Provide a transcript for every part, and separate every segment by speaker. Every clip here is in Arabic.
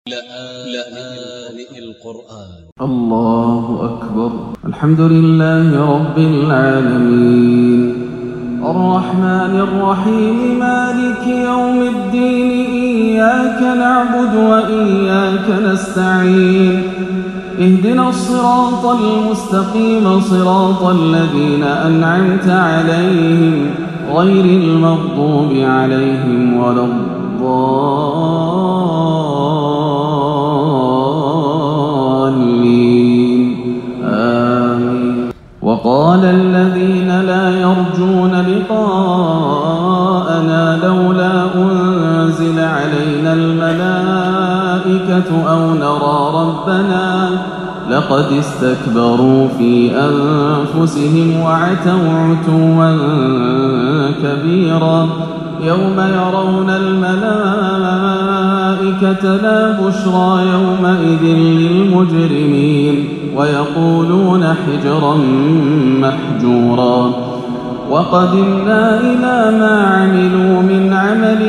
Speaker 1: لآن القرآن.
Speaker 2: الله أكبر. الحمد لله رب العالمين الرحمن الرحيم مالك يوم الدين إياك نعبد وإياك نستعين اهدنا الصراط المستقيم صراط الذين أنعمت عليهم غير المغضوب عليهم ولا الضالين آمين. وقال الذين لا يرجون لقاءنا لولا أنزل علينا الملائكة أو نرى ربنا لقد استكبروا في أنفسهم وعتوا عتوا كبيرا يوم يرون الملائكة لا بشرى يومئذ للمجرمين ويقولون حجرا محجورا وقدمنا إلى ما عملوا من عمل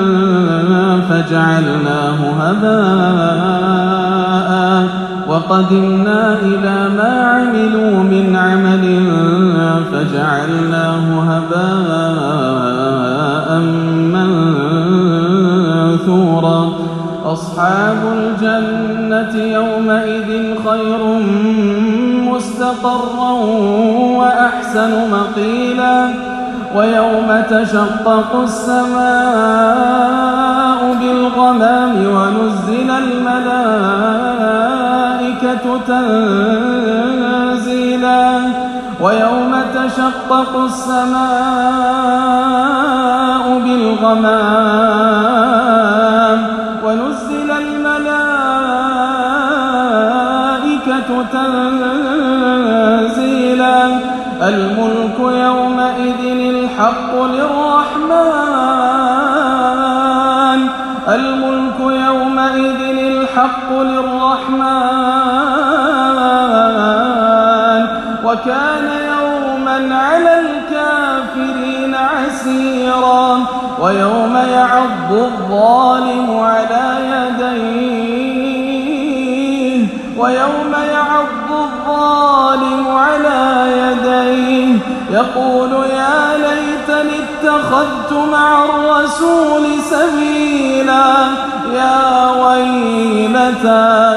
Speaker 2: فجعلناه هباء وقدمنا إلى ما عملوا من عمل فجعلناه هباء منثورا أصحاب الجنة يومئذ خير مستقرا وأحسن مقيلا ويوم تشقق السماء بالغمام ونزل الملائكة تنزيلا ويوم تشقق السماء بالغمام ونزل الملائكة تنزيلا الملك يومئذ الحق للرحمن الملك يومئذ الحق للرحمن وكان يوما على الكافرين عسيرا ويوم يعض الظالم على يديه يقول يا ليتني اتخذت مع الرسول سبيلا يا ويلتى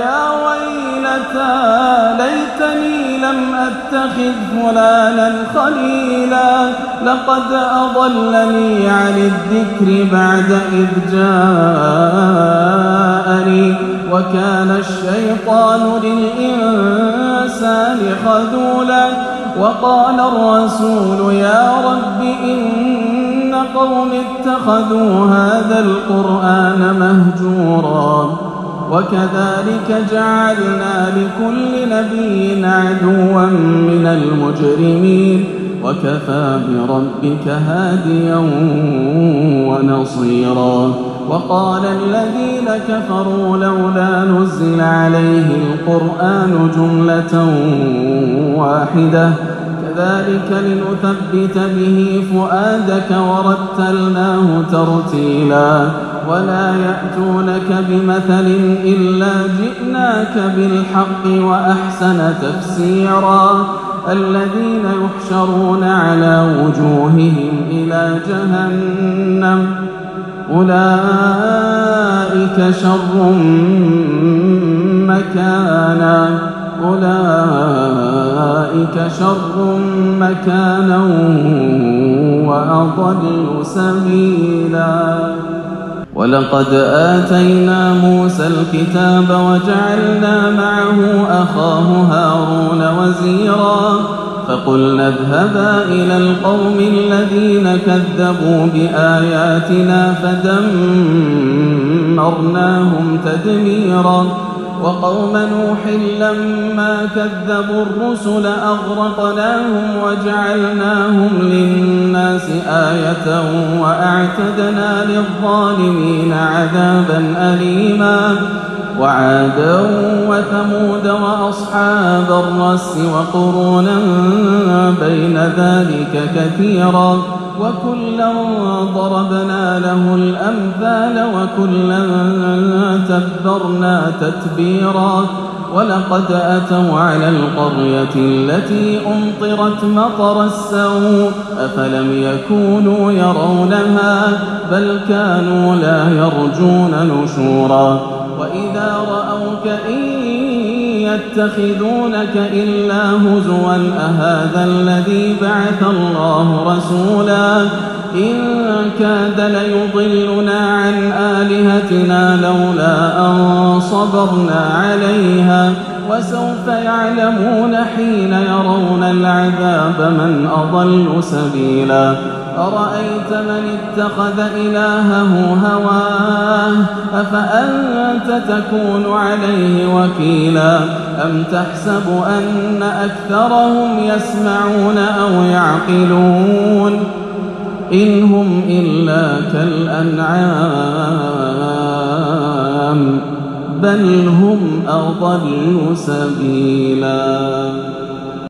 Speaker 2: ليتني لم أتخذ فلانا خليلا لقد أضلني عن الذكر بعد إذ جاءني وكان الشيطان للإنسان خذولا وقال الرسول يا رب إن قوم اتخذوا هذا القرآن مهجورا وكذلك جعلنا لكل نبي عدوا من المجرمين وكفى بربك هاديا ونصيرا وقال الذين كفروا لولا نزل عليه القرآن جملة واحدة كذلك لنثبت به فؤادك ورتلناه ترتيلا ولا يأتونك بمثل إلا جئناك بالحق وأحسن تفسيرا الذين يحشرون على وجوههم إلى جهنم أولئك شر مكانا وأضل سبيلا ولقد آتينا موسى الكتاب وجعلنا معه أخاه هارون وزيرا فقلنا اذهبا إلى القوم الذين كذبوا بآياتنا فدمرناهم تدميرا وقوم نوح لما كذبوا الرسل أغرقناهم وجعلناهم للناس آية وأعتدنا للظالمين عذابا أليما وعادا وثمود وأصحاب الرس وقرونا بين ذلك كثيرا وكلا ضربنا له الأمثال وكلا تبرنا تتبيرا ولقد أتوا على القرية التي أمطرت مطر السوء أفلم يكونوا يرونها بل كانوا لا يرجون نشورا وإذا رأوك إن يتخذونك إلا هزوا أهذا الذي بعث الله رسولا إن كاد ليضلنا عن آلهتنا لولا أن صبرنا عليها وسوف يعلمون حين يرون العذاب من أضل سبيلا أرأيت من اتخذ إلهه هواه أفأنت تكون عليه وكيلا أم تحسب أن أكثرهم يسمعون أو يعقلون إن هم إلا كالأنعام بل هم أضل سبيلا